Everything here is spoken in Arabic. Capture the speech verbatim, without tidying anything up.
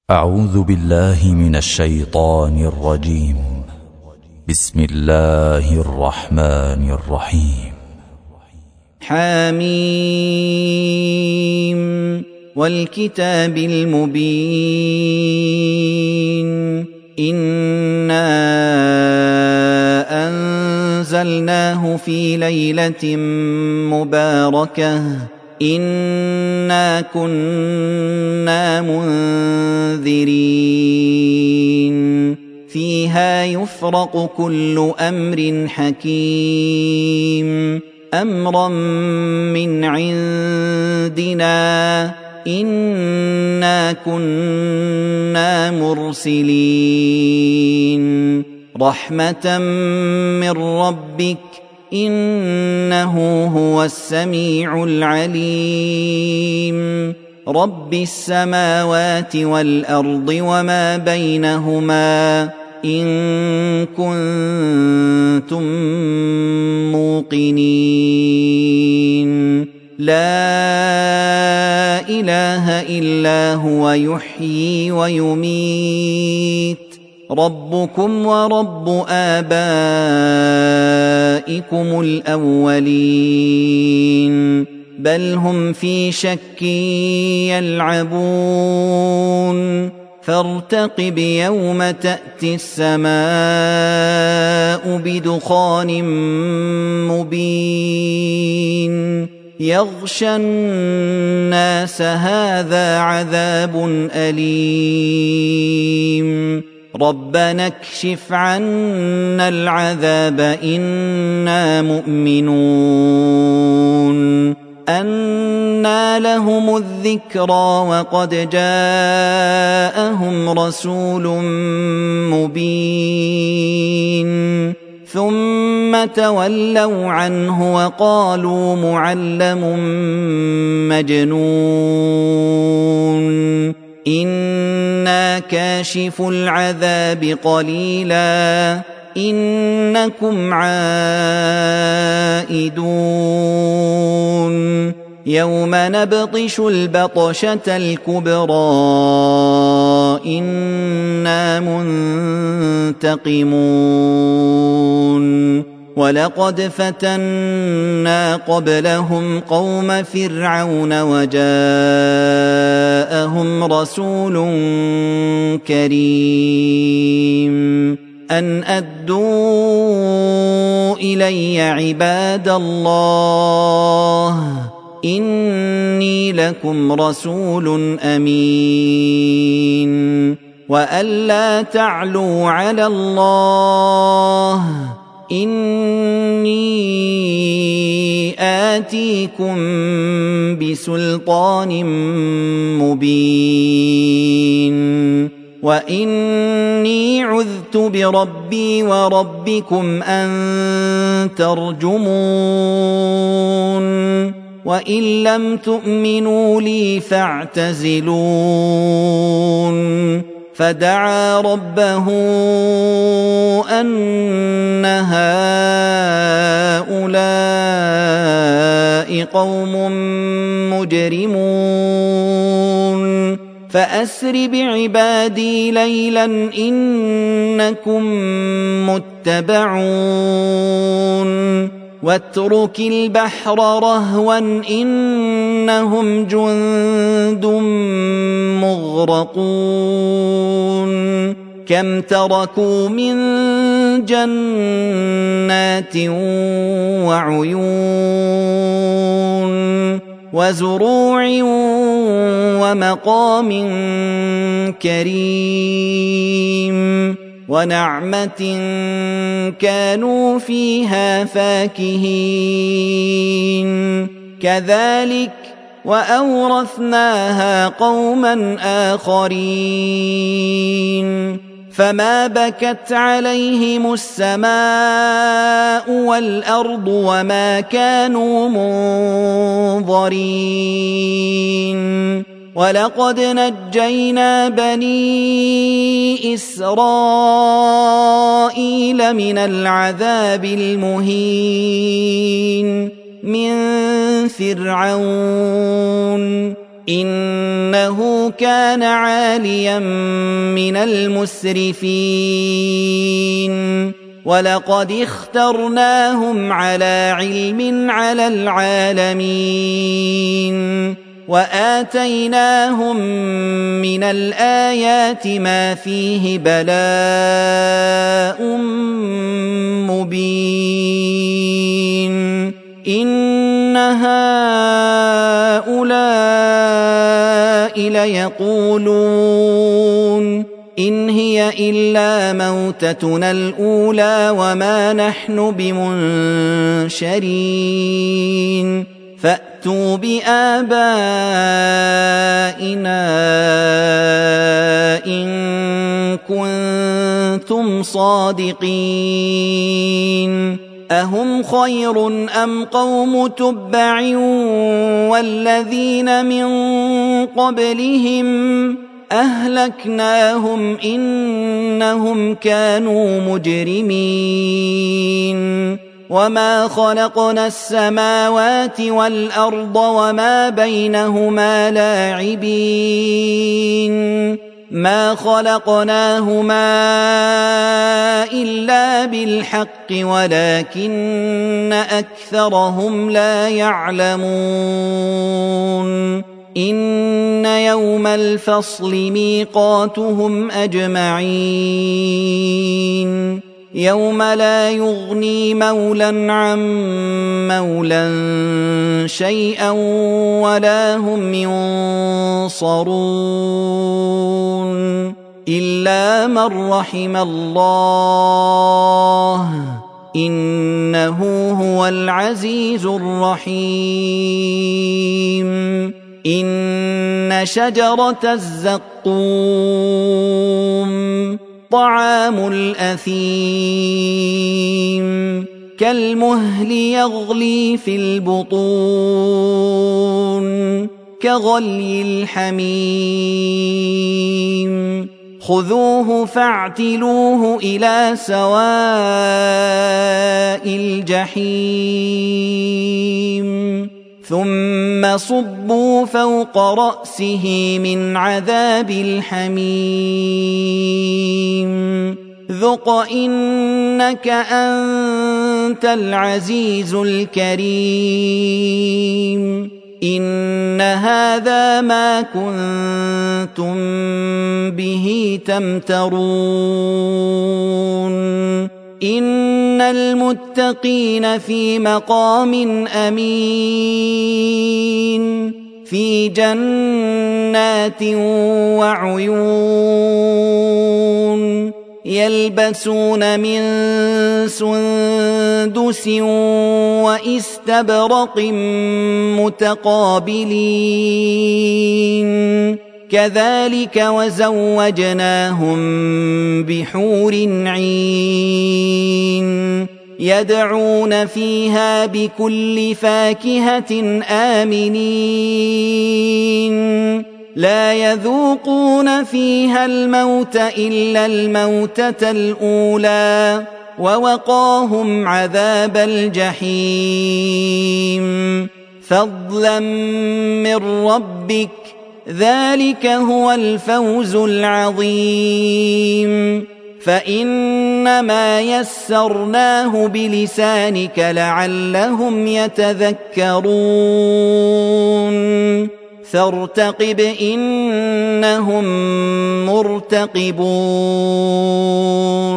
أعوذ بالله من الشيطان الرجيم. بسم الله الرحمن الرحيم. حميم والكتاب المبين. إنا أنزلناه في ليلة مباركة إنا كنا منذرين فيها يفرق كل أمر حكيم أمرا من عندنا إنا كنا مرسلين رحمة من ربك إنه هو السميع العليم رب السماوات والأرض وما بينهما إن كنتم موقنين لا إله إلا هو يحيي ويميت ربكم ورب آبائكم الأولين بل هم في شك يلعبون فارتقب يوم تأتي السماء بدخان مبين يغشى الناس هذا عذاب أليم ربنا اكشف عنا العذاب إنا مؤمنون أنى لهم الذكرى وقد جاءهم رسول مبين ثم تولوا عنه وقالوا معلم مجنون إنا كاشف العذاب قليلا إنكم عائدون يوم نبطش البطشة الكبرى إنا منتقمون ولقد فتنا قبلهم قوم فرعون وجاءهم رسول كريم أن أدوا إلي عباد الله إني لكم رسول أمين وألا تعلوا على الله إني آتيكم بسلطان مبين وإني عذت بربي وربكم أن ترجمون وإن لم تؤمنوا لي فاعتزلون فدعا ربه أن هؤلاء قوم مجرمون فأسر بعبادي ليلا إنكم متبعون واترك البحر رهوا إنهم جند مغرقون كم تركوا من جنات وعيون وزروع ومقام كريم ونعمة كانوا فيها فاكهين كذلك وأورثناها قوما آخرين فما بكت عليهم السماء والأرض وما كانوا منظرين ولقد نجينا بني إسرائيل من العذاب المهين من فرعون إنه كان عاليا من المسرفين ولقد اخترناهم على علم على العالمين وآتيناهم من الآيات ما فيه بلاء مبين إن هؤلاء ليقولون إن هي إلا موتتنا الأولى وما نحن بمنشرين فأتوا بآبائنا إن كنتم صادقين أهم خير أم قوم تبع والذين من قبلهم أهلكناهم إنهم كانوا مجرمين وما خلقنا السماوات والأرض وما بينهما لاعبين ما خلقناهما إلا بالحق ولكن أكثرهم لا يعلمون إن يوم الفصل ميقاتهم أجمعين يوم لا يغني مولى عن مولى شيئا ولا هم ينصرون إلا من رحم الله إنه هو العزيز الرحيم إن شجرة الزقوم طعام الأثيم كالمهل يغلي في البطون كغلي الحميم خذوه فاعتلوه إلى سواء الجحيم ثم صبوا فوق رأسه من عذاب الحميم ذق إنك أنت العزيز الكريم إن هذا ما كنتم به تمترون إن المتقين في مقام أمين في جنات وعيون يلبسون من سندس وإستبرق متقابلين كذلك وزوجناهم بحور عين يدعون فيها بكل فاكهة آمنين لا يذوقون فيها الموت إلا الموتة الأولى ووقاهم عذاب الجحيم فضلا من ربك ذلك هو الفوز العظيم فإنما يسرناه بلسانك لعلهم يتذكرون فارتقب إنهم مرتقبون